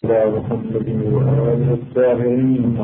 على محمد وآله الطاهرين.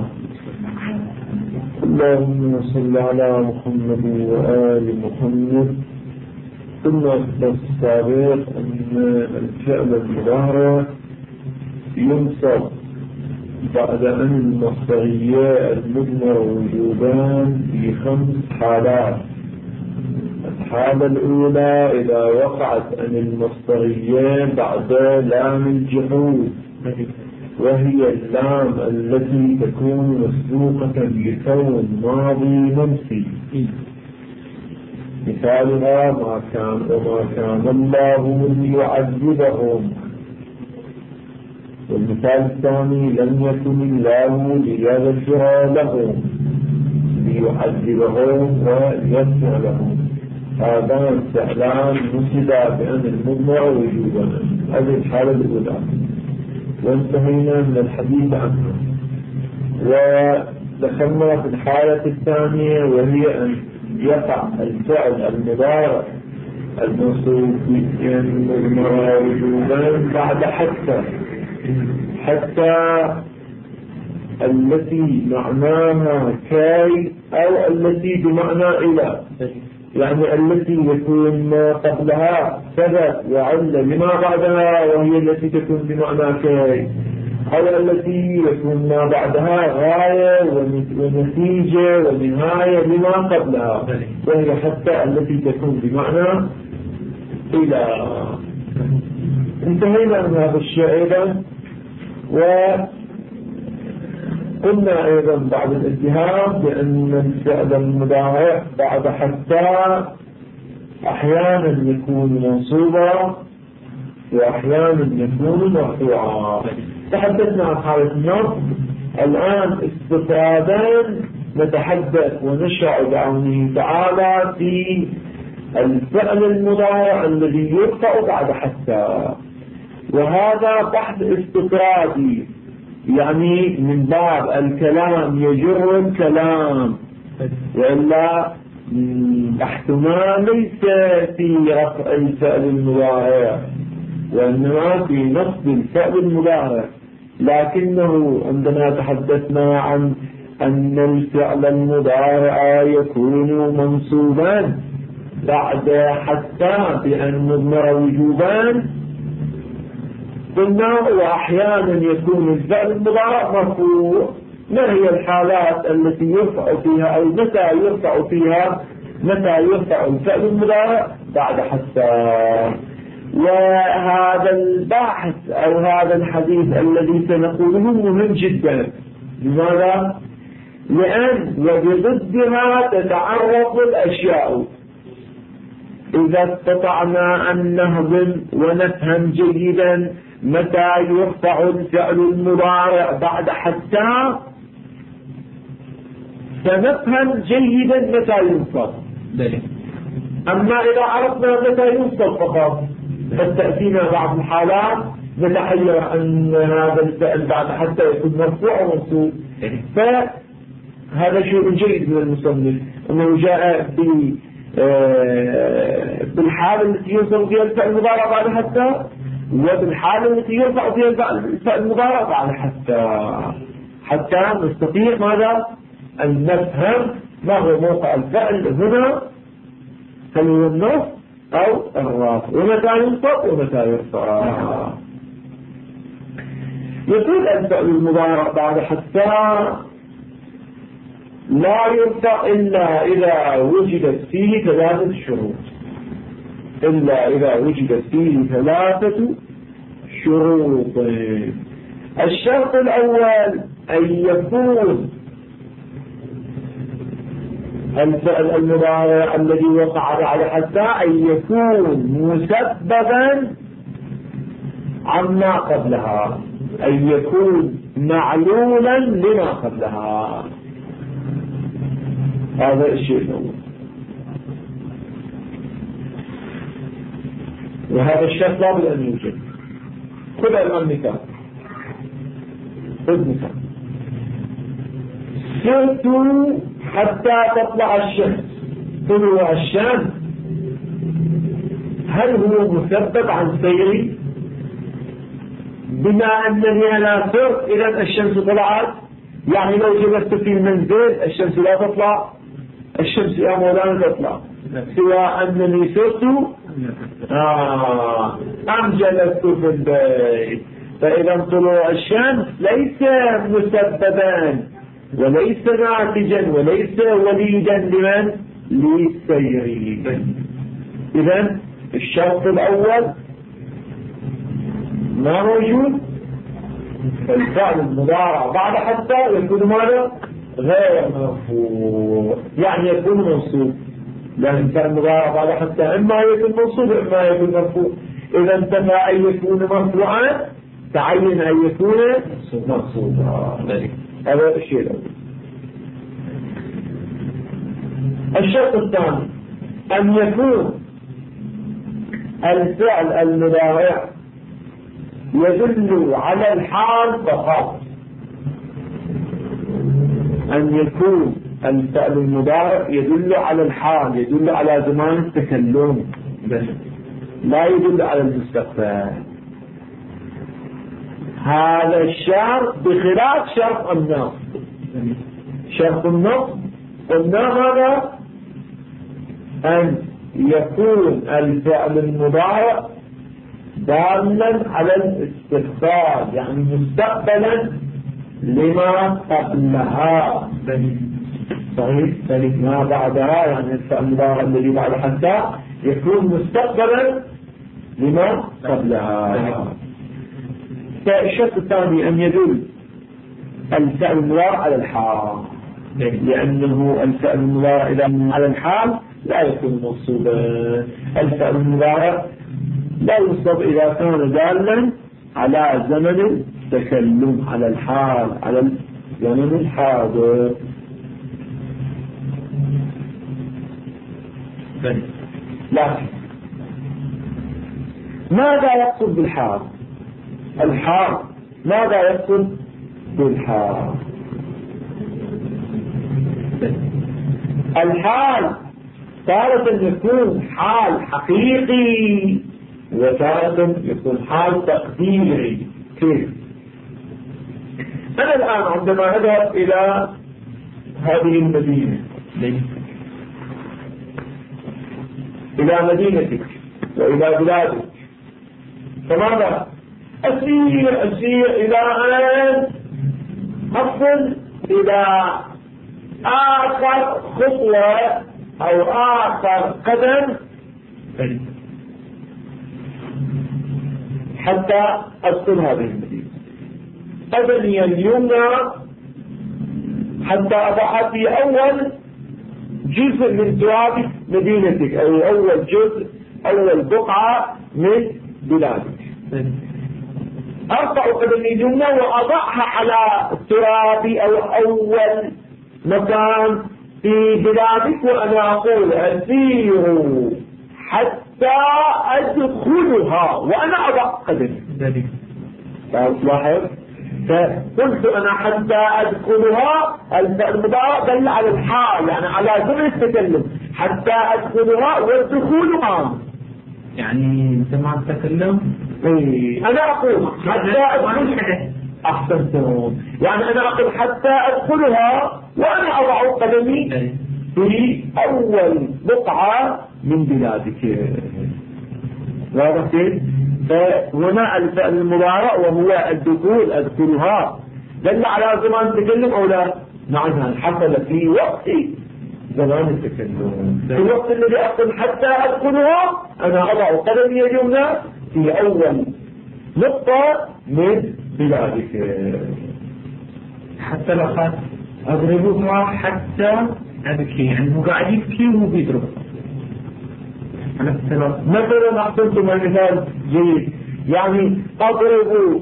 اللهم صل على محمد وآل محمد. ثم السابق أن الفعل المضارع ينصب بعد أن المصدرية المضمرة وجوبان في 5 حالات. الحالة الأولى إذا وقعت أن المصدرية بعد لام الجحود، وهي اللام التي تكون مسبوقة بكون ماضي منفي. مثالها وما كان الله ليعذبهم. والمثال الثاني لم يكن الله ليغفر لهم ليعذبهم ويغفر لهم. هذان فعلان نسبا بأن المضمر وجوبا. هذه الحالة الأولى وانتهينا من الحديث عنها. ودخلنا في الحالة الثانية، وهي أن يقع الفعل المضارع المنصوب بالمضمر وجوبا بعد حتى التي معناها كاي أو التي بمعنى إلى، يعني التي يكون ما قبلها سبب وعلة لما بعدها، وهي التي تكون بمعنى كاي، أو التي يكون ما بعدها غاية ونتيجة ونهاية لما قبلها، وهي حتى التي تكون بمعنى إلى. انتهينا من هذا الشيء أيضا. وقلنا أيضا بعد الانتهاء بأن الفعل المضارع بعد حتى أحيانا يكون منصوبا وأحيانا يكون مرفوعا. تحدثنا عن حالة النصب. الآن استفادا نتحدث ونشرع بعونه تعالى في الفعل المضارع الذي يرفع بعد حتى، وهذا بحث استطرادي، يعني من باب الكلام يجر الكلام، وإلا بحثنا ليس في رفع الفعل المضارع وإنما في نصب الفعل المضارع. لكنه عندما تحدثنا عن أن الفعل المضارع يكون منصوبا بعد حتى بأن مضمر وجوبان، قلنا وأحيانا يكون الفعل المضارع مرفوع. ما هي الحالات التي يرفع فيها أو متى يرفع الفعل المضارع بعد حتى؟ وهذا البحث أو هذا الحديث الذي سنقوله مهم جدا. لماذا؟ لأن وبضدها تتعرف الأشياء. إذا استطعنا أن نهضم ونفهم جيدا متى يرفع الفعل المضارع بعد حتى، سنفهم جيدا متى ينصب. أما إذا عرفنا متى ينصب فقط فتأتينا بعض الحالات نتحير أن هذا الفعل بعد حتى يكون مرفوع ومنصوب. فهذا شيء جيد من المصنف أنه جاء بالحالة التي ينصب فيها الفعل المضارع بعد حتى، وبالحالة التي يرفع فيها الفعل المضارع بعد حتى نستطيع ماذا؟ أن نفهم ما هو موقع الفعل هنا، هل هو النصب أو الرفع، ومتى ينصب ومتى يرفع. يقول الفعل المضارع بعد حتى لا يرفع إلا إذا وجدت فيه 3 شروط. الشرط الأول أن يكون الفعل المضارع الذي وقع بعد حتى أن يكون مسببا عما قبلها، أن يكون معلولا لما قبلها. هذا الشيء الأول. وهذا الشرط لابد أن يوجد. خذ الآن مثال. سرت حتى تطلع الشمس. طلوع الشمس هل هو مسبب عن سيري؟ بما أنني أنا صرت إذا الشمس طلعت، يعني لو جلست في المنزل الشمس لا تطلع، الشمس يا مولانا تطلع، سواء أنني صرت أم جلست في البيت. فإذا طلوع الشمس ليس مسببا وليس ناتجا وليس وليدا لمن؟ للسير. إذا الشرط الأول ما موجود، الفعل المضارع بعد حتى يكون ماذا؟ غير مرفوع، يعني يكون منصوب، لأن الفعل المضارع بعد حتى إما يكون منصوب إما يكون مرفوع. إذا انتفى أن يكون مرفوعا تعين أن يكون منصوبا. هذا الشيء الأول. الشرط الثاني أن يكون الفعل المضارع يدل على الحال فقط، أن يكون الفعل المضارع يدل على الحال، يدل على زمان التكلم بس، لا يدل على المستقبل. هذا الشرط بخلاف شرط النصب. شرط النصب قلنا هذا أن يكون الفعل المضارع دالا على الاستقبال، يعني مستقبلا لما قبلها. صحيح ما بعدها، يعني الفعل المضارع الذي بعد حتى يكون مستقبلا لما قبلها. الشرط الثاني أن يدل الفعل المضارع على الحال، لأنه الفعل المضارع إذا على الحال لا يكون منصوبا. الفعل المضارع لا ينصب إذا كان دالا على زمن التكلم، على الحال، على زمن الحاضر. لكن ماذا يقصد بالحال؟ الحال ماذا يقصد بالحال؟ الحال تارة يكون حال حقيقي وتارة يكون حال تقديري. كيف؟ أنا الآن عندما أذهب إلى هذه المدينة، إلى مدينتك وإلى بلادك، فماذا؟ أسير إلى أن أصل إلى آخر خطوة أو آخر قدم حتى أدخل هذه المدينة. قدمي اليمنى حتى أضع في أول جزء من تراب مدينتك، أو أول جزء، أول بقعة من بلادك. أرفع قدمي اليمنى وأضعها على التراب أو أول مكان في بلادك، وأنا أقول أسير حتى أدخلها وأنا أضع قدمي. لاحظ، فقلت أنا حتى أدخلها، الفعل المضارع دل على الحال، يعني على زمن التكلم، حتى أدخلها والدخول عام، يعني زمان التكلم. أنا أقول حتى أدخلها. أحسنتم، يعني أنا أقول حتى أدخلها وأنا أضع قدمي في أول بقعة من بلادك. واضح كيف؟ فهنا الفعل المضارع وهو الدخول، أدخلها، دل على زمان التكلم أو لا؟ نعم، حصل في وقت زمان التكلم. في الوقت الذي أقول حتى أدخلها أنا أضع قدمي اليمنى في أول نقطة من بلادك. حتى لو قال أضربها حتى أبكي، يعني هو قاعد يبكي وهو بيضربها. مثلا أحسنتم المثال جيد، يعني أضرب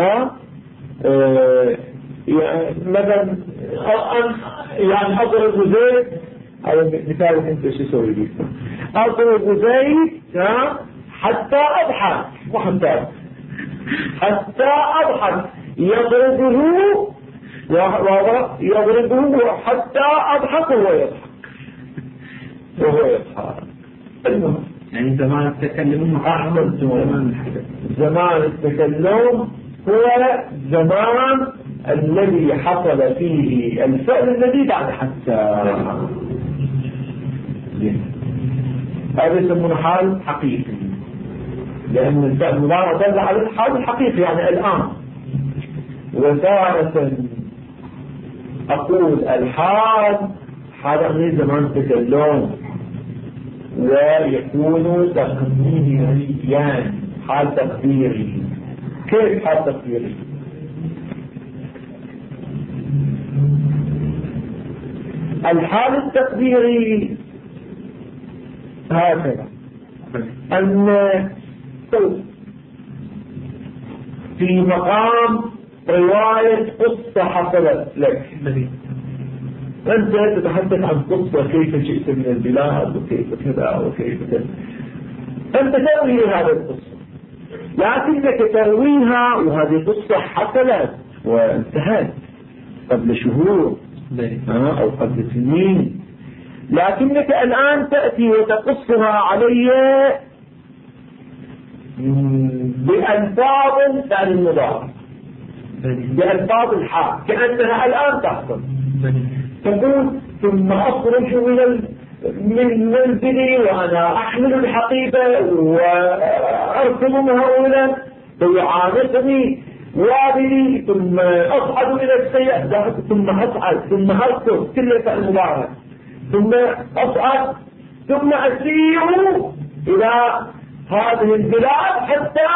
مثلا يعني أضرب زيد، أو مثال أنت شو سوي لي، أضرب زيد حتى أضحك، وحتى أضحك، يضربه حتى أضحك وهو يضحك. يعني زمان التكلم زمان التكلم هو زمان الذي حصل فيه الفعل الذي بعد حتى. هذا يسمونه حال حقيقي، لأن الفعل المضارع دل على الحال الحقيقي يعني الآن. وتارة أقول الحال حال زمان تكلم، ويكون تقديريا حال تقديري. كيف حال تقديري؟ الحال التقديري هكذا، أن في مقام رواية قصة حصلت لك، أنت تتحدث عن قصة كيف جئت من البلاد وكيف كذا وكيف كذا، أنت تروي هذه القصة، لكنك ترويها وهذه قصة حصلت وانتهت قبل شهور أو قبل سنين، لكنك الآن تأتي وتقصها علي بألفاظ عن المضارع، بألفاظ الحال كأنها الآن تحصل. تقول ثم أخرج من منزلي وأنا أحمل الحقيبة وأركض هؤلاء فيعانقني وابلي، ثم أصعد إلى السيئة، ثم أصعد ثم أركض كل فعل مضارع، ثم أصعد ثم أسير إلى هذه البلاد حتى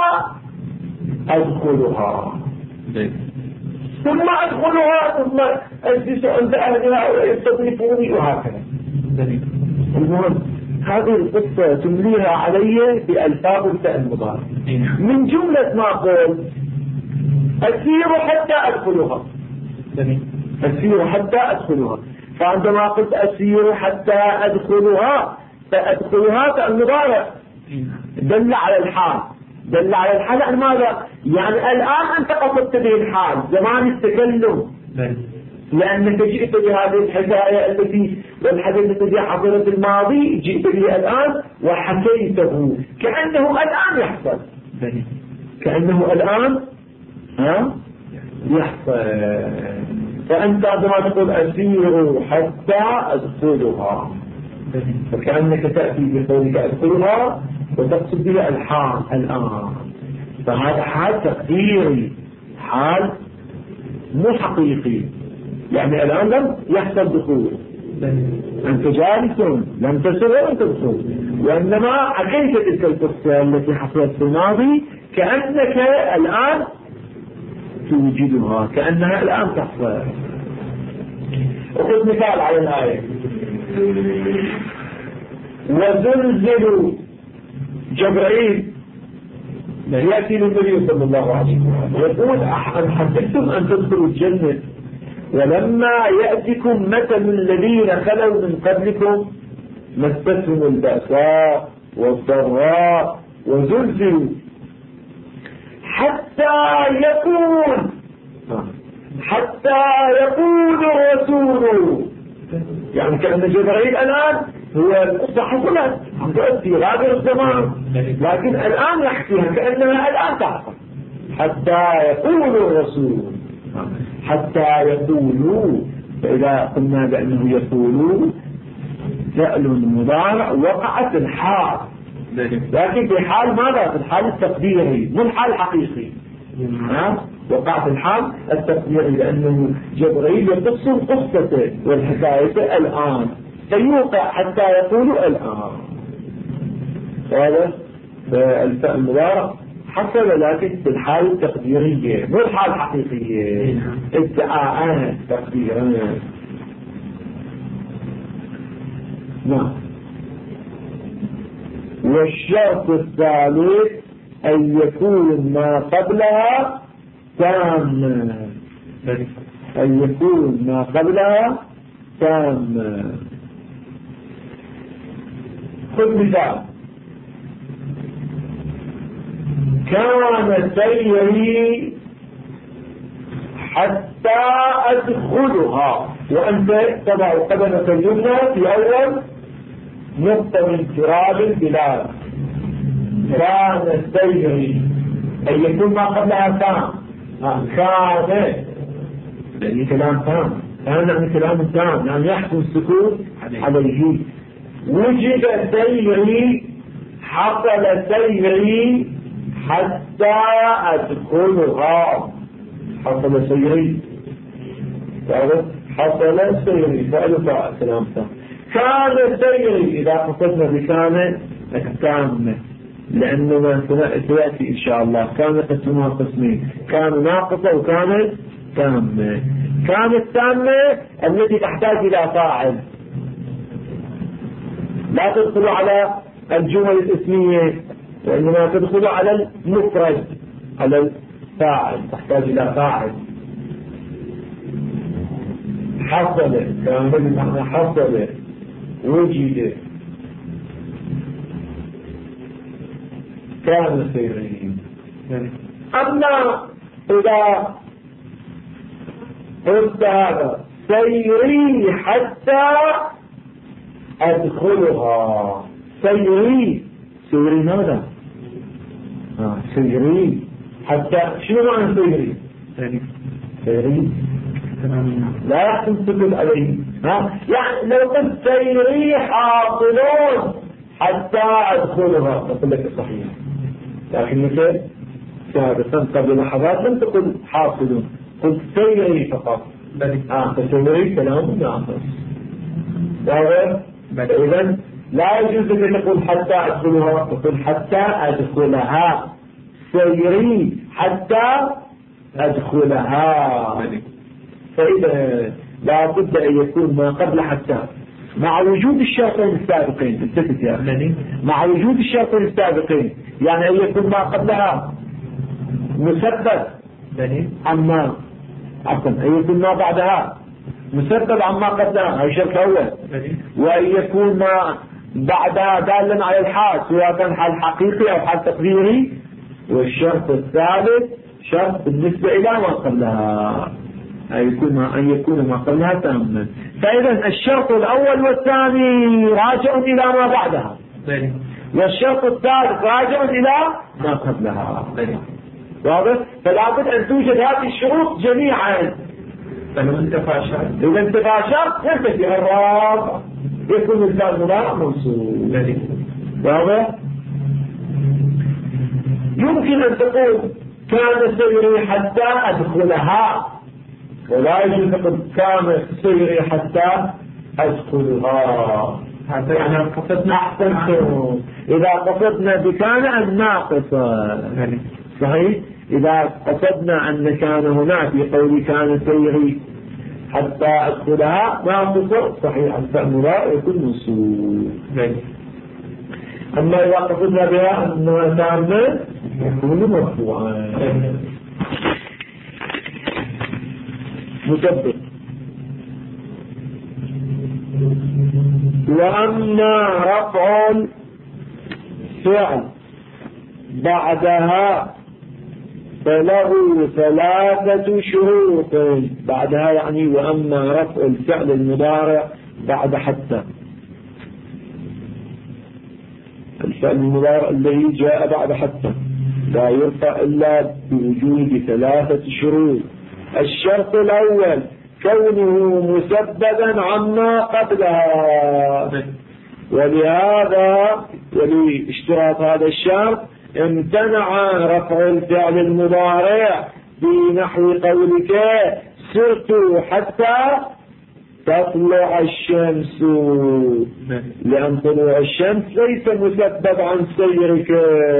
أدخلها، ثم أدخلها ثم أجلس عند أهلها ويستضيفوني وهكذا. المهم هذه القصة تمليها علي بألفاظ الفعل المضارع من جملة ما قلت أسير حتى أدخلها، أسير حتى أدخلها. فعندما قلت أسير حتى أدخلها، فأدخلها فعل مضارع دل على الحال، دل على الحال. يعني ماذا؟ يعني الآن أنت قصدت به الحال زمان التكلم، لأنك جئت بهذه الحكاية التي والحديث الذي حصلت الماضي، جئت به الآن وحكيته كأنه الآن يحصل، كأنه الآن يحصل. فأنت عندما تقول أسير حتى أدخلها، فكأنك تأتي بقولك أدخلها وتقصد بها الحال الآن. فهذا حال تقديري، حال مو حقيقي، يعني الآن لم يحصل دخول، أنت جالس لم تصل ولم تدخل، وإنما حكيت تلك القصة التي حصلت في الماضي كأنك الآن توجدها، كأنها الآن تحصل. أخذ مثال على الآية: وزلزلوا. جبرائيل يأتي للنبي صلى الله عليه وسلم يقول: أم حسبتم أن تدخلوا الجنة ولما يأتكم مثل الذين خلوا من قبلكم مستهم البأساء والضراء وزلزلوا حتى يقول الرسول. يعني كأن جبرائيل الآن هو القصة حصلت في غابر الزمان، لكن الآن يحكيها كأنها الآن تحصل. حتى يقول الرسول، حتى يقولوا. فإذا قلنا بأنه يقولوا فعل مضارع وقعت الحال، لكن في حال ماذا؟ في الحال التقديري مو الحال الحقيقي. وقعت الحال التقديري لأنه جبريل يقص القصة والحكاية الآن، فيوقع حتى يقولوا الآن. هذا الفعل المضارع حصل لكن في الحال التقديرية مو الحال الحقيقية، ادعاءات تقديرية. نعم. والشرط الثالث أن يكون ما قبلها تاما، أن يكون ما قبلها تاما. خذ مثال: كان سيري حتى أدخلها، وأنت تضع قدمك اليمنى في أول نقطة من تراب البلاد. كان سيري أن يكون ما قبلها تام، كان يعني كلام تام، كان يعني كلام تام، يعني يحكم السكوت عليه. وجد سيري، حصل سيري حتى أدخلها. حصل سيري، حصل سيري فعل فاعل كلام تام. كان سيري إذا قصدنا بكان تامة، لأنه سيأتي إن شاء الله كان قسمها قسمين، كان ناقصة وكانت تامة. كانت تامة التي تحتاج إلى فاعل، لا تدخل على الجمل الاسمية، وإنما تدخل على المفرد، على الفاعل، تحتاج إلى فاعل. حصل كان بمعنى حصل، وجد، كان سيري. أما إذا قلت هذا سيري حتى أدخلها، سيري، سيري ماذا؟ سيري حتى، شنو معنى سيري؟ سيري لا يحسن سكت عليه. يعني لو قلت سيري حاصلون حتى أدخلها أقول لك صحيح، لكن مثل سابقا قبل لحظات لم تقل حاصلون، قلت سيري فقط. فسيري كلام ناقص. إذن لا يجوز أن تقول حتى أدخلها، تقول حتى أدخلها، سيري حتى أدخلها. فإذا لا بد أن يكون ما قبل حتى مع وجود الشرطين السابقين. انتبه يا أخي، مع وجود الشرطين السابقين، يعني أن يكون ما قبلها مسبب أما عفوا أن يكون ما بعدها مسبب عما قبلها، هذا الشرط الأول. وأن يكون ما بعدها دالا على الحال، سواء كان حال حقيقي أو حال تقديري. والشرط الثالث شرط بالنسبة إلى ما قبلها، أن يكون ما قبلها تاما. فإذا الشرط الأول والثاني راجع إلى ما بعدها، والشرط الثالث راجع إلى ما قبلها. واضح؟ فلا بد أن توجد هذه الشروط جميعا. إذا انتفى شرط ينتفي الرابع، يكون الفعل مضارع منصوب. واضح؟ يمكن أن تقول كان سيري حتى أدخلها، ولا يجوز تقول كان سيري حتى أدخلها. هذا يعني قصدنا أحسنتم إذا قصدنا بكان الناقصة. صحيح؟ إذا قصدنا أن كان هنا في قول كان سيري حتى أدخلها ناقصة، صحيح الفعل مضارع يكون منصوب. أما إذا قصدنا بها أنها تامة يكون مرفوعا. مسبب. وأما رفع الفعل بعدها فله ثلاثة شروط. بعدها يعني وأما رفع الفعل المضارع بعد حتى، الفعل المضارع الذي جاء بعد حتى لا يرفع إلا بوجود ثلاثة شروط. الشرط الأول كونه مسببا عما قبلها، ولهذا ولاشتراط هذا الشرط امتنع رفع الفعل المضارع بنحو قولك سرت حتى تطلع الشمس، لأن طلوع الشمس ليس مسبب عن سيرك.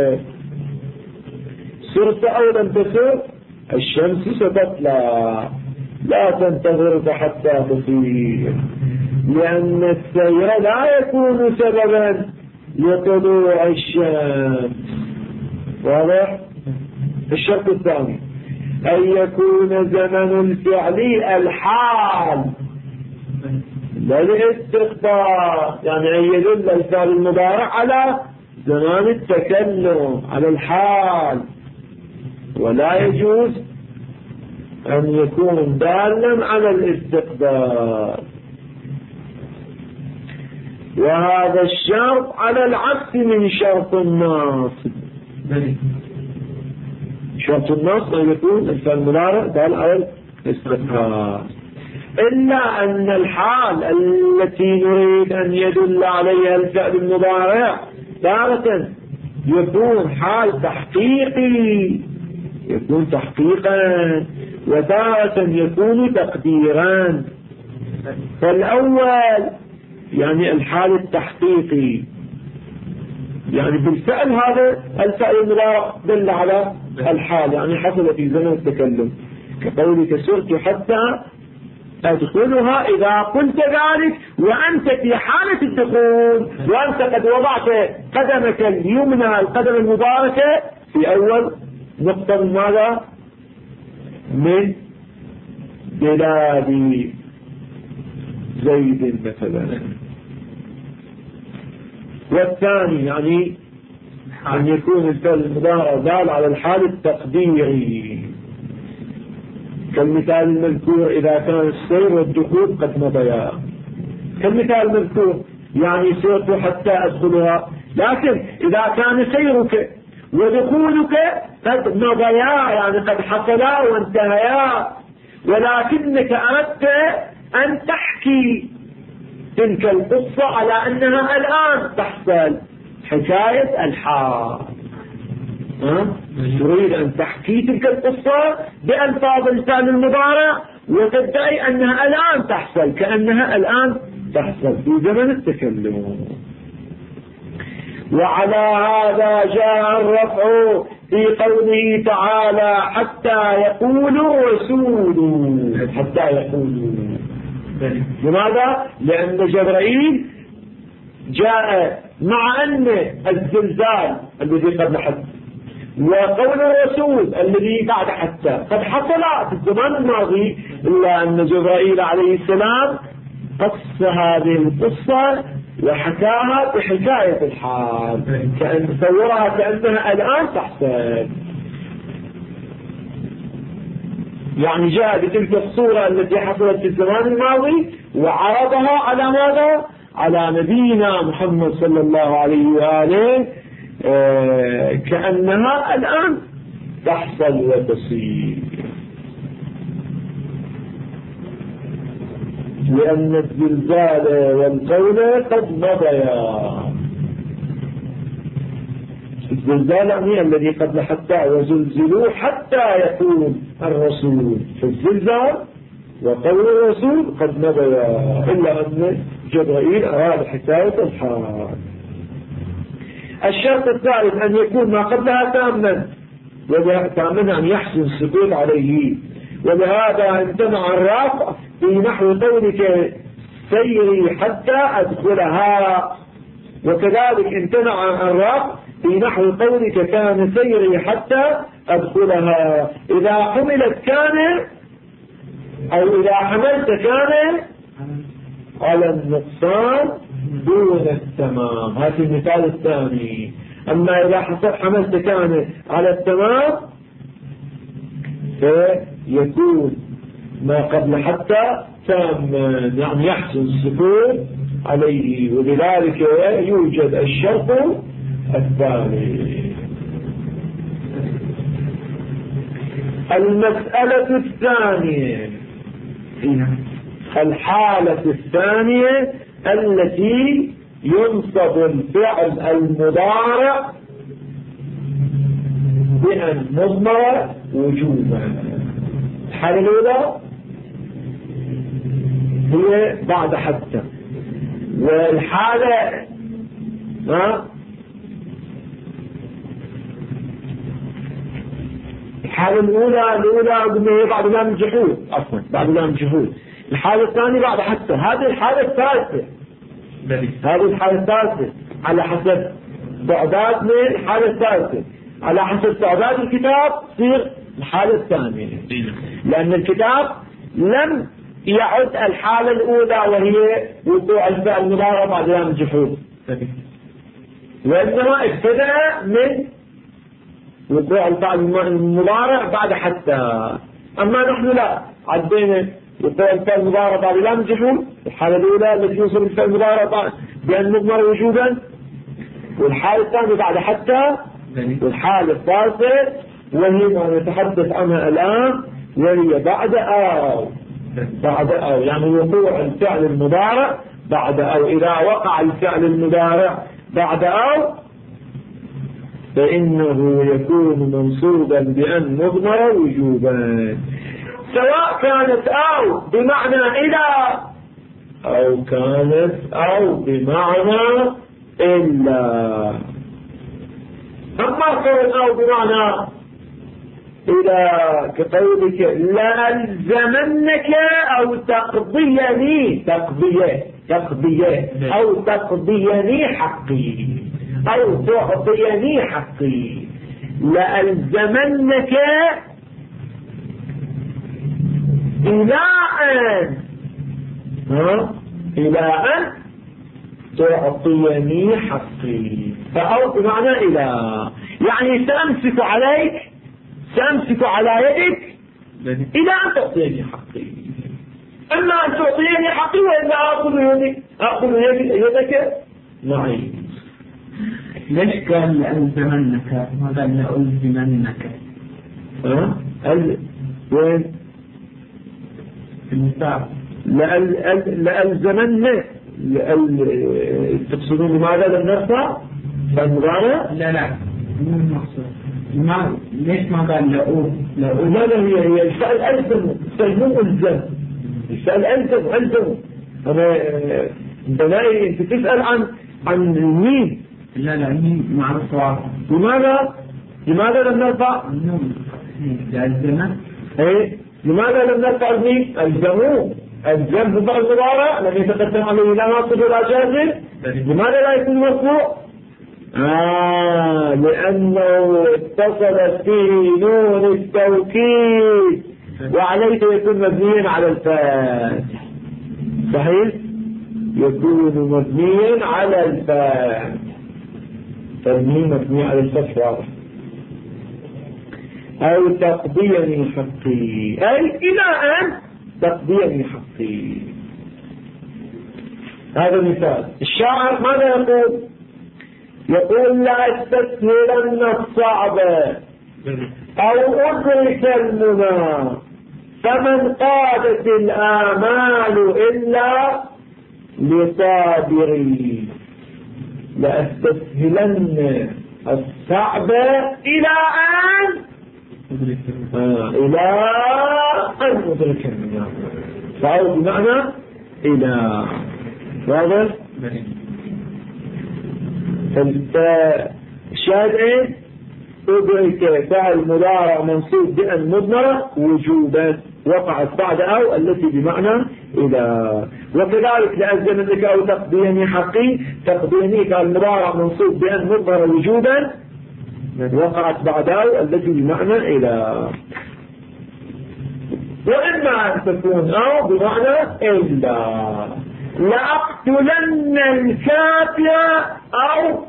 سرت أو لم تسر الشمس ستطلع، لا تنتظرك حتى تصير، لأن السير لا يكون سببا لطلوع الشمس. واضح؟ الشرط الثاني أن يكون زمن الفعل الحال لا الاستقبال، يعني أن يدل الفعل المضارع على زمان التكلم، على الحال، ولا يجوز أن يكون دالا على الاستقبال. وهذا الشرط على العكس من شرط الناصب. شرط النص أن يكون الفعل المضارع دال على الاستقرار، إلا أن الحال التي نريد أن يدل عليها الفعل المضارع تارة يكون حال تحقيقي، يكون تحقيقا، وتارة يكون تقديرا. فالأول يعني الحال التحقيقي، يعني بالفعل هذا الفعل المضارع دل على الحال، يعني حصل في زمن التكلم، كقولك سرت حتى أدخلها. إذا قلت ذلك وأنت في حالة الدخول وأنت قد وضعت قدمك اليمنى القدم المباركة في أول نقطة من ماذا؟ من بلاد زيد مثلا. والثاني يعني أن يكون الفعل المضارع دال على الحال التقديري، كالمثال المذكور إذا كان السير والدخول قد مضيا، كالمثال المذكور يعني سرت حتى أدخلها، لكن إذا كان سيرك ودخولك قد مضيا يعني قد حصلا وانتهيا، ولكنك أردت أن تحكي تلك القصة على أنها الآن تحصل، حكاية الحال. تريد أن تحكي تلك القصة بألفاظ الفعل المضارع وتدعي أنها الآن تحصل، كأنها الآن تحصل في زمن التكلم. وعلى هذا جاء الرفع في قوله تعالى حتى يقولوا رسول، حتى يقولوا. لماذا؟ لأن جبرائيل جاء مع أن الزلزال الذي قبل حتى وقول الرسول الذي بعد حتى قد حصل في الزمان الماضي، إلا أن جبرائيل عليه السلام قص هذه القصة وحكاها بحكاية الحال، كأن تصورها كأنها الآن تحصل، يعني جاء بتلك الصورة التي حصلت في الزمان الماضي وعرضها على ماذا؟ على نبينا محمد صلى الله عليه وآله كأنها الآن تحصل وتصير، لأن الزلزال والقول قد مضيا. الزلزال يعني الذي قبل حتى وزلزلوا حتى يقول الرسول، فالزلزال وقول الرسول قد مضيا، إلا أن جبرائيل أراد حكاية الحال. الشرط الثالث أن يكون ما قبلها تاما، تاما أن يحسن السكوت عليه، ولهذا امتنع الرفع في نحو قولك سيري حتى أدخلها، وكذلك امتنع الرفع في نحو قولك كان سيري حتى أدخلها. إذا حملت كان أو إذا حملت كان على النقصان دون التمام، هذا المثال الثاني. أما إذا حملت كان على التمام فيكون ما قبل حتى تاما، يعني يحسن السكون عليه، وبذلك يوجد الشرط الثاني. المسألة الثانية الحالة الثانية التي ينصب الفعل المضارع بأن مضمر وجوبا. الحالة الأولى هي بعد حتى، والحالة الحالة الأولى قلنا هي بعد لام الجحود، عفوا بعد لام الجحود. الحالة الثانية بعد حتى، هذه الحالة الثالثة، هذه الحالة الثالثة على حسب تعدادنا. الحالة الثالثة على حسب تعداد الكتاب تصير الحالة الثانية، لأن الكتاب لم يعد الحالة الأولى وهي وقوع الفعل المضارع بعد لام الجحود، وإنما ابتدأ من وقوع الفعل المضارع بعد حتى. أما نحن لا، عدينا وقوع الفعل المضارع بعد لام الجحود، الحالة الأولى التي يوصل الفعل المضارع بأن مضمر وجوبا، والحالة الثانية بعد حتى، والحالة الثالثة وهي ما نتحدث عنها الآن، وهي بعد أو. بعد أو يعني وقوع الفعل المضارع بعد أو. إذا وقع الفعل المضارع بعد أو فإنه يكون منصوبا بأن مضمر وجوبا، سواء كانت أو بمعنى إلى أو كانت أو بمعنى إلا. أما كون أو بمعنى إلى كقولك لألزمنك أو تقضيني أو تقضيني حقي أو تعطيني حقي. لألزمنك إلى أن تعطيني حقي. فأو بمعنى إلى يعني سأمسك عليك، سأمسك على يدك إلى أن تعطيني حقي. أما أن تعطيني حقي وإلا أخذ يدك معي. ليش قال لألزمنك ما قال لألزمنك؟ وين في المثال لألزمن تقصدون لماذا لم نرفع فالمضارع؟ لا مو المقصود. ليش ما قال لا هي الفعل ألزم، مو ألزم. الفعل ألزم. أنا بلاقي أنت تسأل عن مين؟ لا مين معروف واضح. لماذا لم نرفع؟ لألزمه. لماذا لم نرفع مين؟ الجمع بفعل المضارع لم يتقدم عليه لا ناصب ولا جازم. لماذا لا يكون مرفوع؟ لأنه اتصلت فيه نون التوكيد وعليه يكون مبنيا على الفاتح. صحيح؟ يكون مبنيا على الفاتح. تنوين مبني على الفتح واضح. أو تقضيني حقي أي إلى أن تقضيني حقي. هذا مثال. الشاعر ماذا يقول لا استسهلن الصعب أو أدرك المنى فمن قادت الآمال إلا لصابري. لأستسهلن الصعب إلى أن أدرك المنى. فعود بمعنى إلى. واضح؟ فالشاهد ايه؟ أدرك فعل مضارع منصوب بأن مضمرة وجوبا وقعت بعد أو التي بمعنى إلى. وكذلك لألزمنك أو تقضيني حقي. تقضيني فعل مضارع منصوب بأن مضمرة وجوبا وقعت بعد أو التي بمعنى إلى. وإما أن تكون أو بمعنى إلا. لأقتلن الكافر أو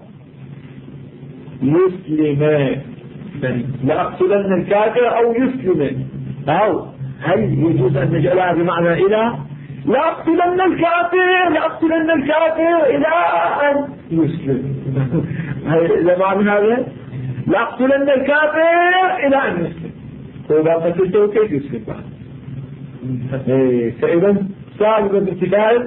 يسلم. لأقتلن الكافر أو يسلم. أو هل يجوز أن نجعلها بمعنى إلى؟ لأقتلن الكافر إلى أن يسلم. إذا معنى هذا لأقتلن الكافر إلى أن يسلم. فإذا قتلته كيف يسلم بعد؟ فإذا سالب بارتفاع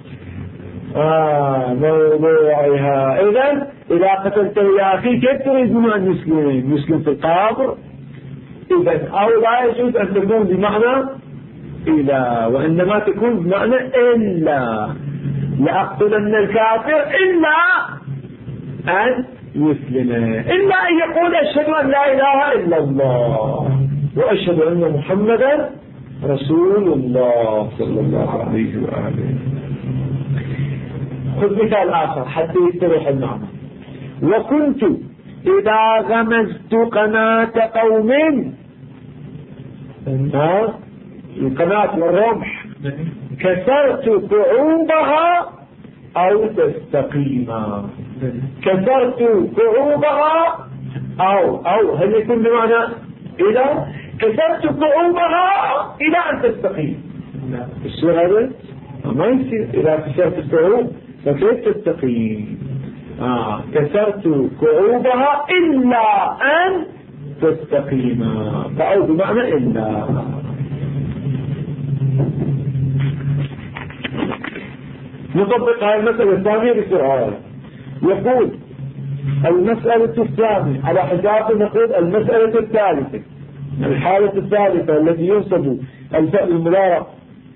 موضوعها. إذن إذا قتلته يا أخي كيف تريدون أن يسلم في القبر؟ إذن أو لا يجوز أن تكون بمعنى إلا وإنما تكون بمعنى إلا. لأقتلن الكافر إلا أن يسلم، إلا أن يقول أشهد أن لا إله إلا الله وأشهد أن محمدا رسول الله صلى الله عليه وآله. خذ مثال آخر حتى يتضح المعنى. وكنت إذا غمزت قناة قوم، القناة والرمح، كسرت كعوبها أو تستقيما. كسرت كعوبها أو هل يكون بمعنى إذا؟ كسرت كعوبها إلى أن تستقيم. الشيء هذا ما يصير. إذا كسرت الكعوب فكيف تستقيم؟ كسرت كعوبها إلا أن تستقيما. فأو بمعنى إلا. نطبق هذه المسألة الثانية بسرعة. يقول المسألة الثانية على حساب نقول المسألة الثالثة، الحالة الثالثة التي ينصب الفعل المضارع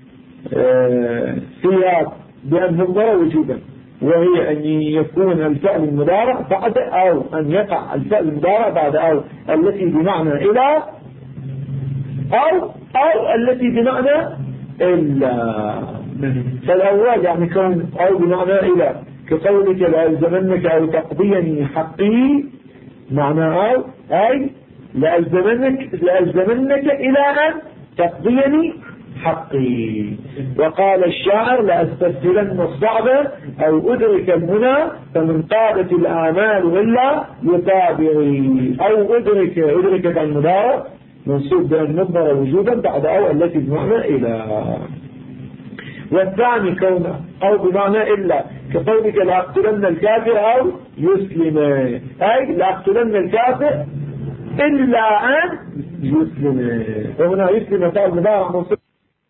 فيها بأن مضمر وجوبا، وهي أن يكون الفعل المضارع بعد أو، أن يقع الفعل المضارع بعد أو التي بمعنى إلى، أو التي بمعنى إلا. فالأول يعني كون أو بمعنى إلى، كقولك لألزمنك أو تقضيني حقي، معنى أو أي لألزمنك إلى أن تقضيني حقي. وقال الشاعر لأستسهلن الصعب أو أدرك المنى فمن طابت الآمال إلا يتابعي. أو أدرك المضارع منصوب بأن مضمر وجودا بعد أو التي بمعنى إلى. والثاني كون أو بمعنى إلا، كقولك لأقتلن الكافر أو يسلم، أي لأقتلن الكافر إلا أن يسلم. وهنا يسلم فعل مضارع منصوب.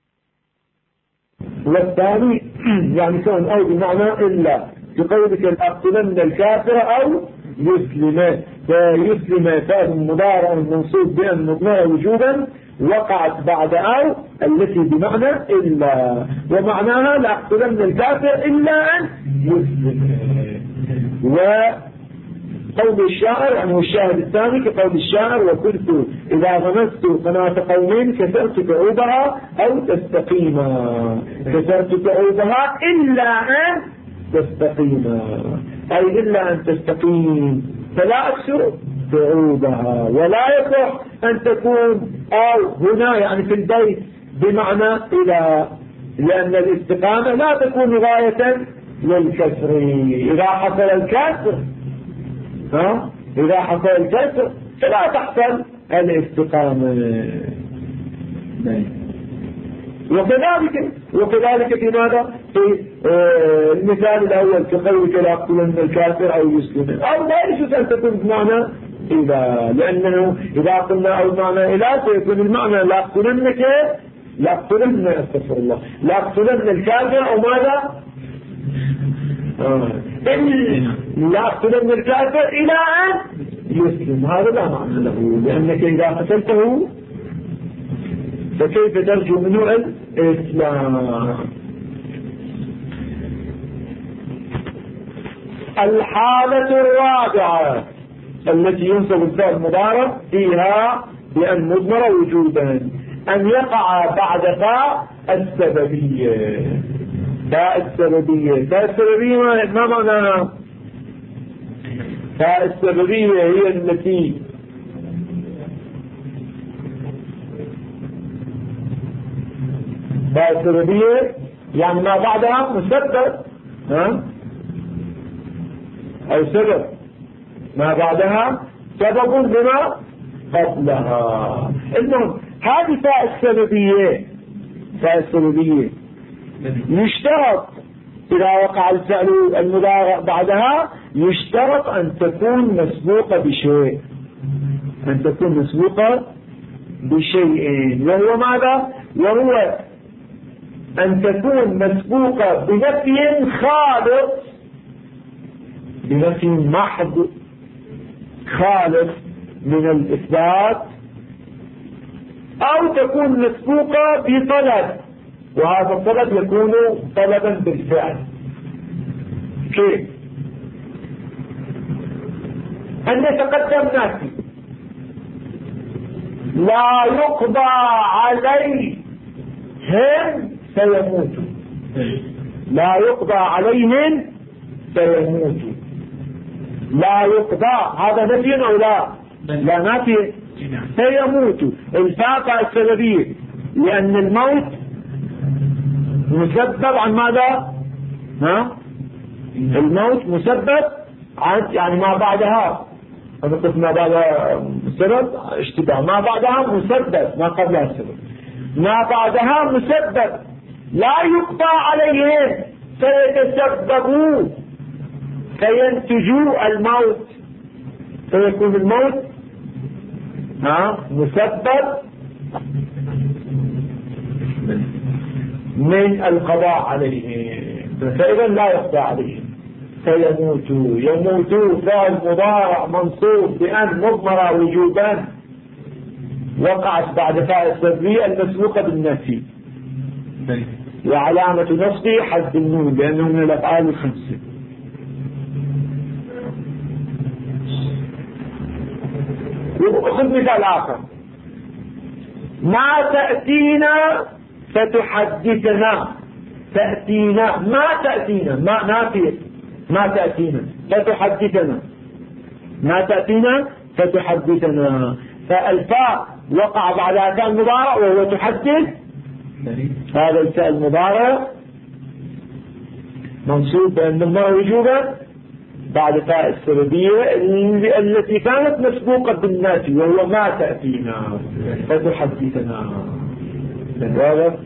والثاني يعني كون أو بمعنى إلا، كقولك لأقتلن الكافر أو يسلم، فيسلم فعل مضارع منصوب بأن مضمر وجوبا وقعت بعد أو التي بمعنى إلا، ومعناها لأقتلن الكافر إلا أن يسلم. وقول الشاعر يعني الشاهد الثاني كقول الشاعر وكنت إذا غمست قناة قومين كسرت كعوبها أو تستقيما. كسرت كعوبها إلا أن تستقيما، أي إلا أن تستقيم، فلا أكسر كعوبها. ولا يصح أن تكون أو هنا يعني في البيت بمعنى إلى، لأن الاستقامة لا تكون غاية للكسر. إذا حصل الكسر فلا تحصل الاستقامة. وكذلك في ماذا؟ في المثال الأول كقولك لأقتلن الكافر أو يسلم، أو لا يجوز أن تكون بمعنى إلى، لأنه إذا قلنا أو معنى إلى سيكون المعنى لأقتلن الكافر أو ماذا؟ لأقتلن الكافر إلى أن يسلم. هذا لا معنى له، لأنك إذا قتلته فكيف ترجو منه الإسلام؟ الحالة الرابعة التي ينصب الفعل المضارع فيها بأن مضمر وجوبا، أن يقع بعد فاء السببية. فاء السببية ما معناها؟ فاء السببية هي التي فاء السببية يعني ما بعدها مسبب أو سبب، ما بعدها سبب لما قبلها. المهم هذه فاء السببية يشترط إذا وقع الفعل المضارع بعدها يشترط أن تكون مسبوقة بشيء، وهو ماذا؟ وهو أن تكون مسبوقة بنفي خالص، بنفي محض خالص من الإثبات، أو تكون مسبوقة بطلب، وهذا الطلب يكون طلبا بالفعل. كيف؟ أن يتقدم ناسي لا يقضى عليهم فيموتوا، لا يقضى عليهم فيموتوا. لا يقضى هذا نفي أو لا؟ لا نفي. فيموتوا الفاء السببية، لأن الموت مسبب عن ماذا؟ الموت مسبب عن يعني ما بعدها. أنا قلت ما بعدها سبب اشتباه، ما بعدها مسبب ما قبلها السبب، ما بعدها مسبب. لا يقضى عليهم فيتسببوا فينتجوا الموت، فيكون الموت مسبب من القضاء عليهم، فإذا لا يقضى عليهم يموتوا فعل مضارع منصوب بأن مضمرة وجوبا وقعت بعد فاء السببية المسبوقة بالنفي، وعلامة نصبه حذف النون لأنه من الأفعال الخمسة. خذ مثال آخر، ما تأتينا فتحدثنا. تأتينا ما تأتينا ما نافية، ما تأتينا فتحدثنا، ما تأتينا فتحدثنا، فالفاء وقع بعد أتاء المضارع وهو تحدث، هذا الفاء المضارع منصوب بأنه وجوبا بعد فاء السببية التي كانت مسبوقة بالنافي وهو ما تأتينا فتحدثنا. هذا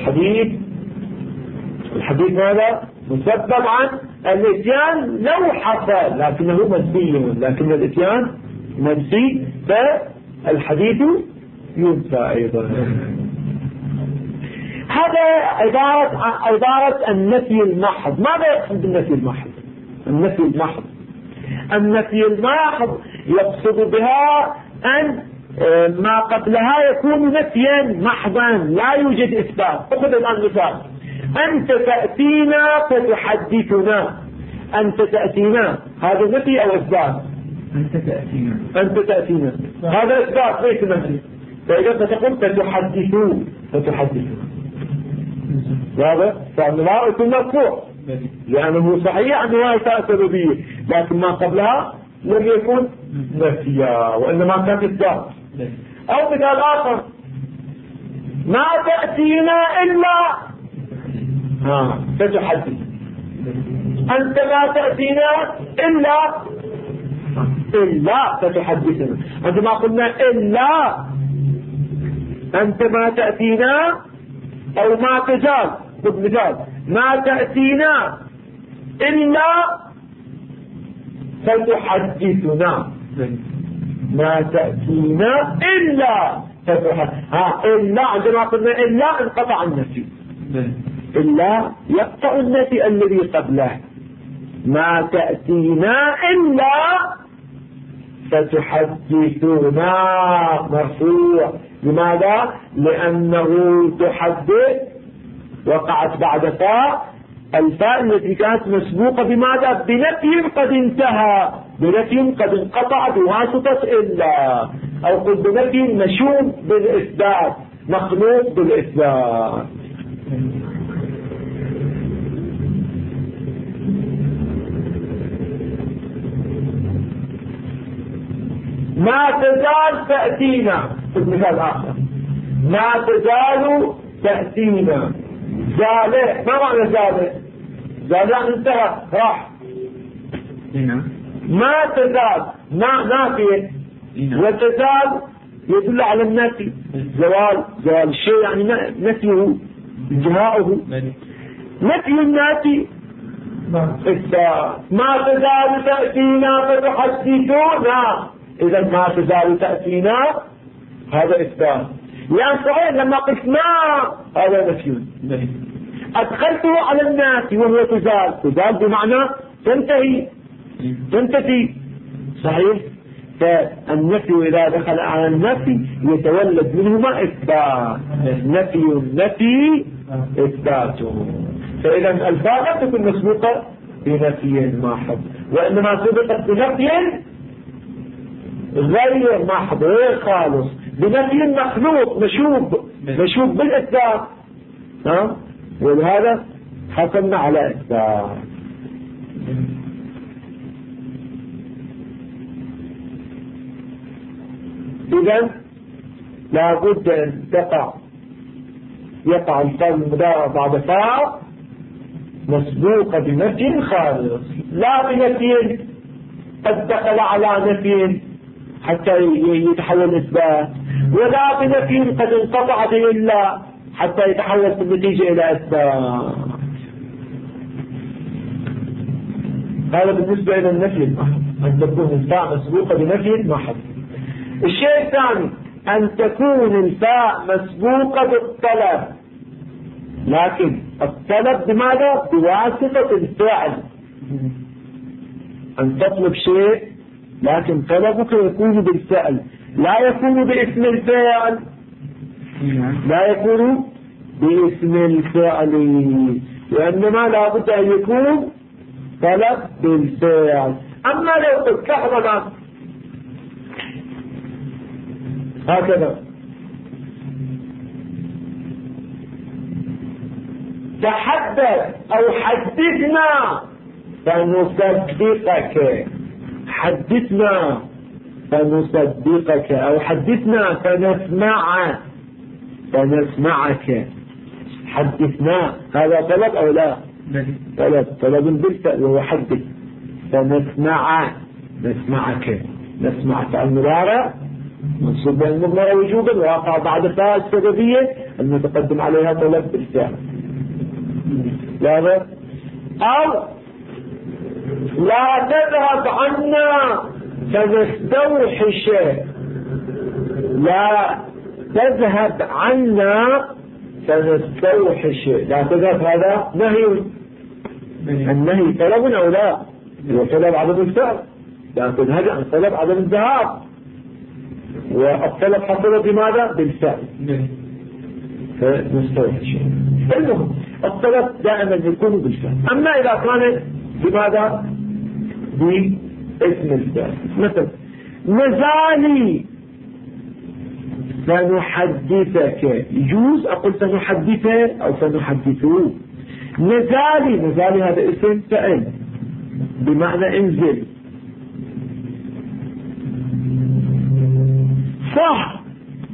الحديث هذا مسبب عن الاتيان لو حصل لكنه منفي، لكن الاتيان منفي فالحديث ينفى أيضا. هذا عبارة النفي المحض. ماذا يقصد بالنفي المحض؟ النفي المحض يقصد بها أن ما قبلها يكون نفيا محضا لا يوجد إثبات. خذ الآن مثال، أنت تأتينا فتحدثنا. أنت تأتينا هذا نفي أو إثبات؟ أنت تأتينا هذا إثبات ليس نفي. فإذا تقول فتحدثون هذا فالمضارع يكون مرفوع لأنه صحيح أنه فاء سببية، لكن ما قبلها لم يكن نفيا وإنما كان إثبات. أو مثال آخر، ما تأتينا إلا فتحدث. أنت ما تأتينا إلا فتحدثنا. عندما قلنا إلا أنت ما تأتينا أو ما تزال، مثال ما تأتينا إلا فتحدثنا، ما تأتينا إلا فتحدثنا. إلا عندما قلنا إلا انقطع النفي، إلا يقطع النفي الذي قبله. ما تأتينا إلا فتحدثنا مرفوع. لماذا؟ لأنه تحدث وقعت بعد فاء، الفاء التي كانت مسبوقة بماذا؟ بنفي قد انتهى، بنفي قد انقطع بواسطة إلا، أو قل بنفي مشوب بالإثبات مخلوط بالإثبات. ما تزال تأتينا. مثال آخر، ما تزال تأتينا. زالة ما معنى زالة؟ زالة انتهى راح. ما تزال ما نافية، وتزال يدل على النفي، زوال الشيء يعني نفيه انتهاؤه. نفي النافي إثبات. ما تزال تأتينا فتحدثونا، إذا ما تزال تأتينا هذا إثبات. يعني صحيح لما قلت ما هذا نفي، أدخلته على النافي وهو تزال بمعنى تنتهي صحيح. فالنفي إذا دخل على النفي يتولد منهما إثبات، نفي إثباته. فإذا الفاء تكون مسبوقة بنفي محض، وإنما سبقت بنفي غير محض غير خالص، بنفي مخلوط مشوب بالإثبات. ولهذا حكمنا على إثبات. إذن لابد أن يقع الفعل المضارع بعد فاء مسبوقة بنفي خالص، لا بنفي قد دخل على نفي حتى يتحول إثبات، ولا بنفي قد انقطع به إلا حتى يتحول في النتيجة إلى إثبات. هذا بالنسبة إلى النفي المحض، أن تكون الفاء مسبوقة بنفي محض. الشيء الثاني أن تكون الفاء مسبوقة بالطلب، لكن الطلب بماذا؟ بواسطة الفعل. أن تطلب شيء لكن طلبك يكون بالفعل، لا يكون باسم الفعل، لا يكون باسم الفعل، وإنما لا بد أن يكون طلب بالفعل. أما لو قلت كحرنا هكذا تحدث أو حدثنا فنصدقك، حدثنا فنصدقك، أو حدثنا فنسمعك. حدثنا هذا طلب أو لا؟ طلب بالفعل وهو حدث. فنسمعك، نسمع فعل مضارع منصوب بالمضمرة وجوبا وقع بعد فاء السببية المتقدم عليها طلب بالفعل. لا أو لا تذهب عنا فنستوحش، لا تذهب عنا فنستوحش. لا تذهب هذا نهي، النهي طلب أو لا؟ هو طلب عدم الفعل، لا تذهب عن طلب عدم الذهاب، والطلب حصل بماذا؟ بالفعل فنستوحش. المهم الطلب دائما يكون بالفعل. أما إذا كانت بماذا؟ باسم الفعل، مثلا نزالي سنحدثك، يجوز أقول سنحدثه أو سنحدثه. نزالي هذا اسم فعل بمعنى انزل. صح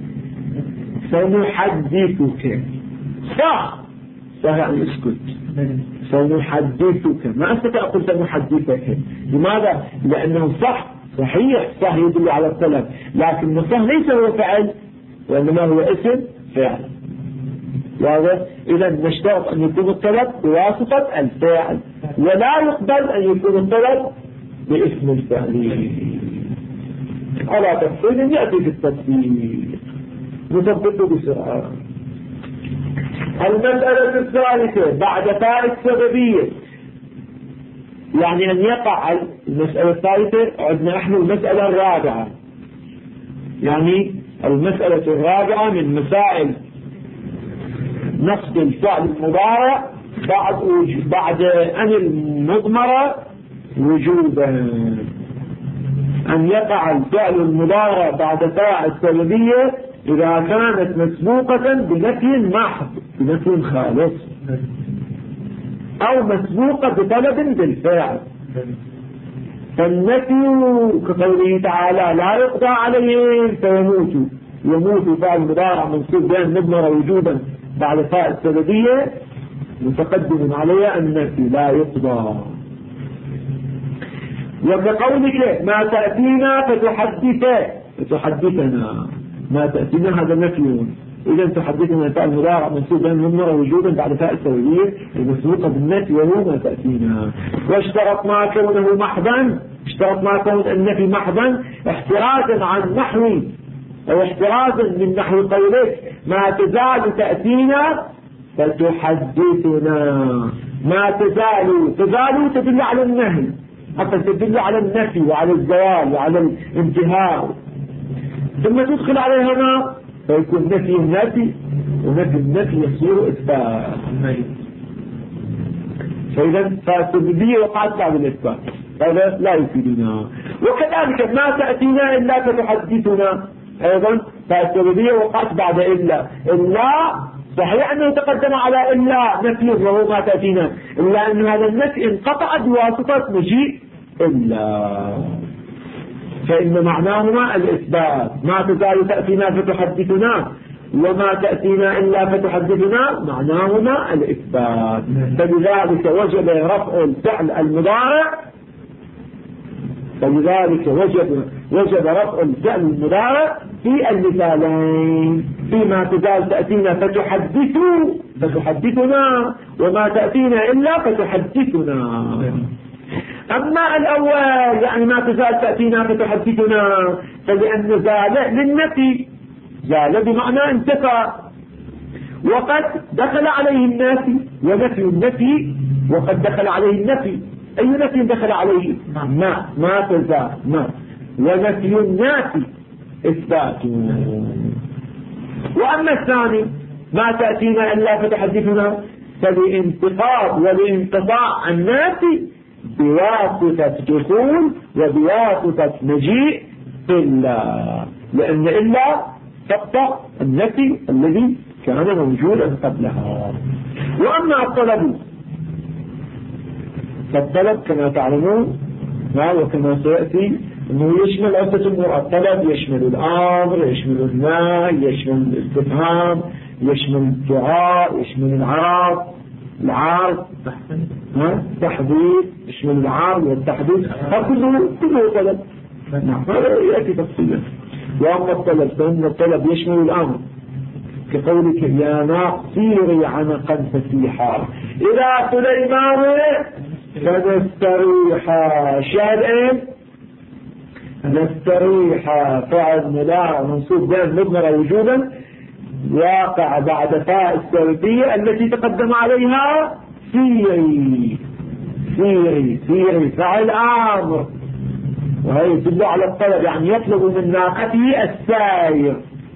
سنحدثك، صح يعني اسكت. سنحدثك، ما أستطيع أقول سنحدثك. لماذا؟ لأنه صحيح يدل على الطلب، لكن صح ليس هو فعل وإنما هو اسم فعل. واضح؟ إذا نشترط أن يكون الطلب بواسطة الفعل، ولا يقبل أن يكون الطلب باسم الفعل. على تفصيل يأتي في التفصيل، نثبته بسرعة. المسألة الثالثة بعد فاء السببية، يعني أن يقع المسألة الثالثة. عندنا احنا المسألة الرابعة، يعني المسألة الرابعة من مسائل نصب الفعل المضارع بعد أن المضمرة وجوبا. أن يقع الفعل المضارع بعد فاء السببية إذا كانت مسبوقة بنفي محض، بنفي خالص، أو مسبوقة بطلب بالفعل. فالنفي كقوله تعالى لا يقضى عليهم فيموتوا، يموت فعل مضارع منصوب بين مضمرة وجوبا بعد فاء السببية متقدم عليها النفي لا يقضى. وكقولك ما تأتينا فتحدثنا، ما تأتينا هذا نفي، إذا تحدثنا فعل مضارع منصوب بين مضمرة وجوبا بعد فاء السببية المسبوقة بالنفي وهو ما تأتينا. واشترطنا كونه محضا، اشترطنا كون النفي محضا احترازا عن نحو أو احترازا من نحو قولك ما تزال تأتينا فتحدثنا. ما تزال تدل على النهي، حتى تدل على النفي وعلى الزوال وعلى الانتهاء، ثم تدخل عليها ما فيكون نفي النفي، ونفي النفي يصير إثبات. فإذا فالسببية وقعت بعد الإثبات، هذا لا يفيدنا. وكذلك ما تأتينا إلا فتحدثنا، أيضا فالسببية وقعت بعد إلا صحيح أنه تقدم على إلا نفي وهو ما تأتينا، إلا أن هذا النفي انقطع بواسطة مجيء إلا، فإن معناهما الإثبات. ما تزال تأتينا فتحدثنا وما تأتينا إلا فتحدثنا معناهما الإثبات. فلذلك وجب رفع الفعل المضارع، فلذلك وجب رفع الفعل المضارع في المثالين، فيما تزال تأتينا فتحدثنا وما تأتينا إلا فتحدثنا. أما الأول يعني ما تزال تأتينا فتحدثنا، فلأن زال للنفي، زال بمعنى انتفى، وقد دخل عليه النافي، ونفي النفي وقد دخل عليه النفي. أي نفي دخل عليه؟ ما تزال ما، ونفي النافي إثبات. وأما الثاني ما تأتينا إلا فتحدثنا، فلانتقاض ولانقطاع النافي بواسطة دخول وبواسطة مجيء إلا، لأن إلا تقطع النفي الذي كان موجودا قبلها. وأما الطلب فالطلب كما تعلمون وكما سيأتي أنه يشمل عدة أمور. الطلب يشمل الأمر، يشمل النهي، يشمل الاستفهام، يشمل الدعاء، يشمل العرض تحديد، يشمل العرض والتحديد، كله طلب. هذا يأتي تفصيلا. وأما الطلب فإن الطلب يشمل الأمر، كقولك يا ناق سيري عنقا فسيحا إلى سليمان فنستريحا. شاهد نستريحا فعل مضارع منصوب بين مضمرة وجودا، واقع بعد فاء السببية التي تقدم عليها سيري. سيري فعل امر، وهي تدل على الطلب، يعني يطلب من ناقته السائر.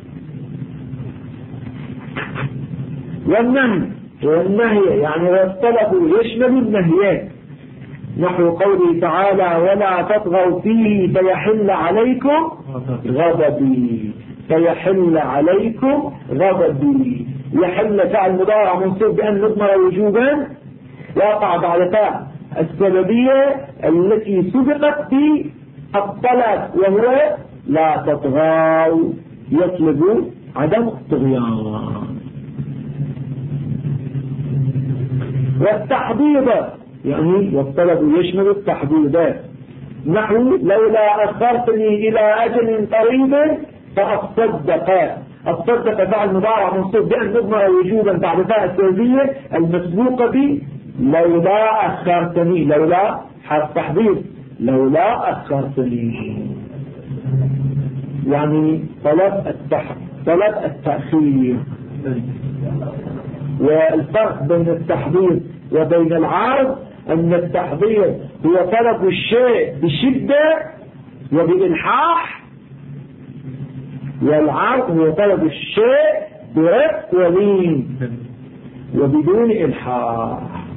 والنهي يعني الطلب يشمل النهيات، نحو قوله تعالى ولا تطغوا فيه فيحل عليكم غضبي. فيحل عليكم غضبي، يحل فعل مضارع منصوب بأن مضمر وجوبا، واقع بعد فاء السببية التي سبقت بالطلب، وهو لا تطغوا، يطلب عدم الطغيان. والتحضيض يعني والطلب يشمل التحضيضات، نحو لولا أخرتني إلى أجل قريب فأصدق. الصدق فعل مضارع منصوب بأن مضمر وجوبا بعد فاء السببية المسبوقة ب لولا أخرتني. لولا حرف تحضيض، لولا أخرتني يعني طلب التأخير. والفرق بين التحضيض وبين العرض أن التحضيض هو طلب الشيء بشدة وبإلحاح، والعرض هو طلب الشيء برفق ولين وبدون إلحاح.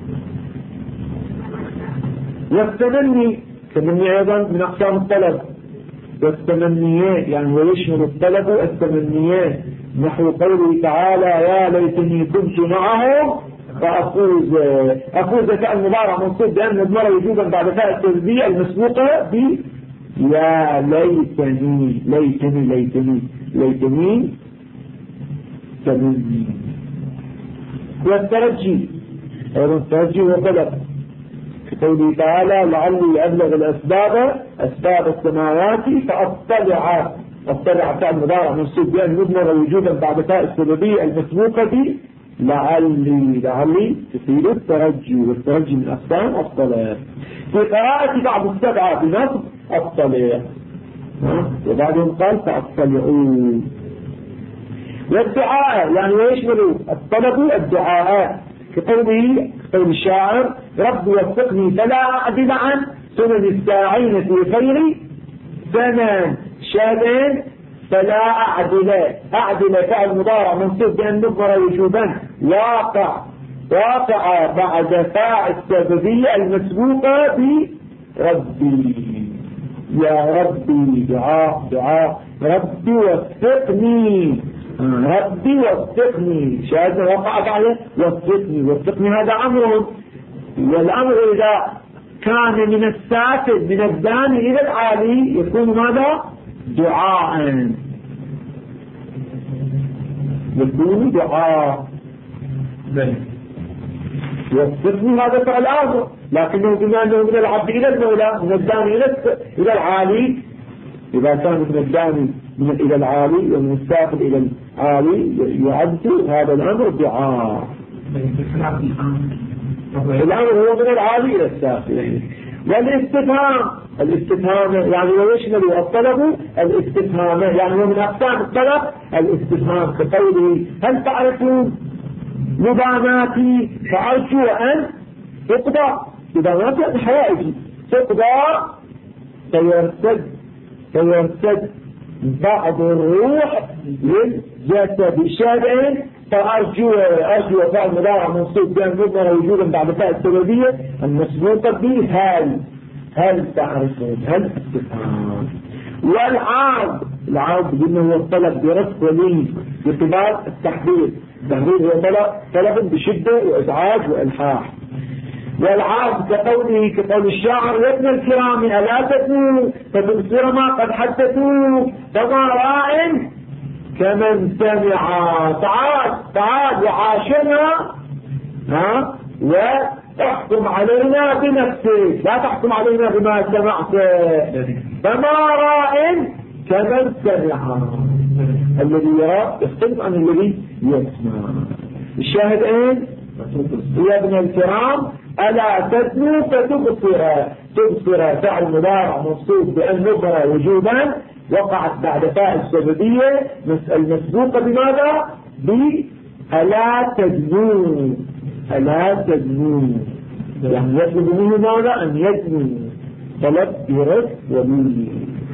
والتمني أيضا من أقسام الطلب، والتمنيات يعني ويشمل الطلب التمنيات، نحو قوله تعالى يا ليتني كنت معهم فأفوز فعل مضارع منصوب بأن مضمر وجوبا بعد فاء التسبيع المسبوقة ب يا ليتني. تمني. والترجي أيضا الترجي وطلب، في قوله تعالى لعلي أبلغ أسباب السماوات فأطلع فعل مضارع منصوب بأن مضمر وجودا بعد فاء السببية المسبوقة ب لعلي تفيد الترجي، والترجي من أقسام الطلب. في قراءة بعض السبعة بنصب الطلع، وبعدهم قال فأطلعون. والدعاء يعني ويشمل الطلب الدعاءات، كقول الشاعر رب وفقني فلا أعدل عن سنن الساعين في خير زمان. شاهدين فلا أعدل فعل مضارع منصوب بأن مضمر وجوبا واقع بعد فاء السببية المسبوقة بربي. يا ربي دعاء ربي وفقني شاهد وقع بعد وفقني هذا أمر، والأمر إذا كان من السافل من الداني إلى العالي يكون ماذا؟ دعاء. وفقني هذا فعل آخر، لكنه بما أنه من العبد إلى المولى، من الداني إلى العالي، إذا كان من الداني إلى العالي ومن السافل إلى العالي يعد هذا الأمر دعاء. الأمر هو من العالي إلى السافل. الاستفهام يعني ويشمل الطلب الاستفهام، يعني ومن أقسام الطلب الاستفهام، كقوله هل تعرفون مباناتي فأرجو أن تقضى، مباناتي عن حوائجي تقضى فيرتد بعض الروح للجسد الشافعي، فأرجو فعل مضارع منصوب بأن مضمر وجودا بعد فاء السببية المسبوقة به هل تعرفون، هل استفهام. العرض بأنه هو الطلب برفق ولي باعتبار التحضير هو طلب بشدة وإزعاج وإلحاح. والعرض كقول الشاعر يا ابن الكرام ألا تتنوا فتبصر ما قد حدثوا فما راع كمن سمع. تعال وعاشنا وتحكم علينا بنفسك، لا تحكم علينا بما سمعت. فما راع كمن سمع، الذي يرى يختلف عن الذي يسمع. الشاهد اين؟ يا ابن الكرام ألا تتنوا فتبصر فعل مضارع منصوب بأن مضمر وجوبا وقعت بعد فاء السببية المسبوقة بماذا؟ بألا تدنوا. يعني يطلب منه ماذا؟ أن يدنوا، طلب برفق ولي.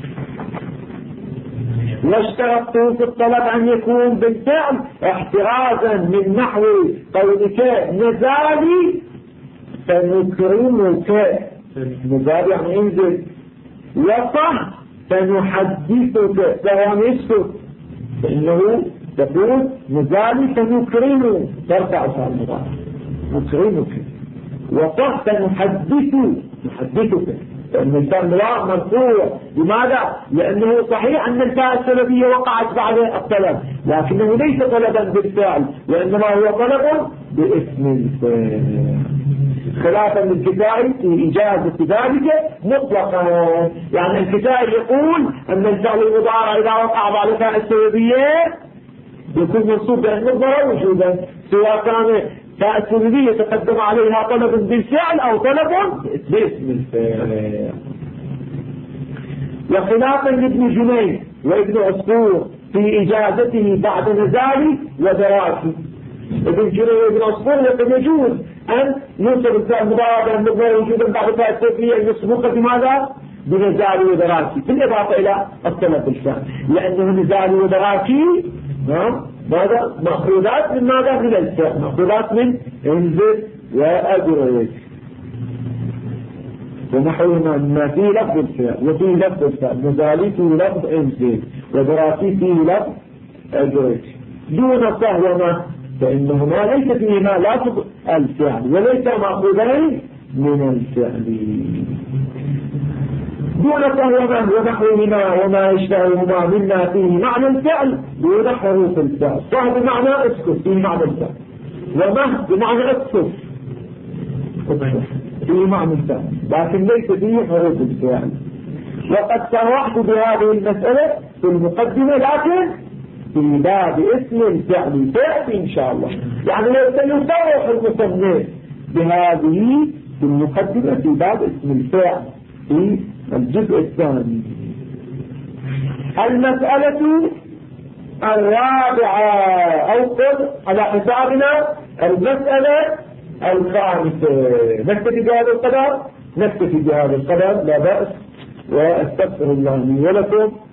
واشترطت في الطلب أن يكون بالفعل احترازا من نحو قولك نزالي فنكرمك، نزال يعني انزل، وصح فنحدثك، فهو يسكت، فإنه تقول نزالي فنكرمه، ترفع فعل مضارع نكرمك، وصح فنحدثك، فإن الفعل المضارع مرفوع. لماذا؟ لأنه صحيح أن الفاء السببية وقعت بعد الطلب، لكنه ليس طلبا بالفعل وإنما هو طلب باسم الفعل، خلافا للكتائي في إجازة ذلك مطلقا. يعني الكتائي يقول أن الفعل المضارع إذا وقع بعد الفاء السببية يكون منصوب بأن مضمر وجودا، سواء كان فاء السببية تقدم عليها طلب بالفعل أو طلب باسم الفعل. وخلافا لابن جنيد وابن عصفور في إجازته بعد نزالي ودراسي. ابن جنيد وابن عصفور يقول يجوز أن ينصب الفعل المضارع بأن مضمر وجودا بعد فاء السببية المسبوقة بماذا؟ بنزالي ودراسي، بالإضافة إلى الطلب بالفعل، لأنه نزالي ودراسي ماذا؟ مأخوذات من ماذا؟ من الفعل، مأخوذات من انزل وأدرك ونحوهما ما فيه لفظ الفعل وفيه لفظ الفعل. نزالي فيه لفظ انزل ودراسي فيه لفظ أدرك. دون صهوما فإنهما ليس فيهما لفظ الفعل وليس مأخوذين من الفعل. دون صهوما ونحوهما وما يشتهيهما مما فيه معنى الفعل دون حروف الفعل. صه بمعنى اسكت فيه معنى الفعل، ومه بمعنى اسكت فيه معنى الفعل، لكن ليس فيه حروف الفعل. وقد صرحت بهذه المسألة في المقدمة، لكن في باب اسم الفعل فعل إن شاء الله، يعني سيصرح المصنف بهذه في المقدمة في باب اسم الفعل في الجزء الثاني. المسألة الرابعة أو قل على حسابنا المسألة الخامسة. نكتفي بهذا القدر، لا بأس، واستغفر الله لي ولكم.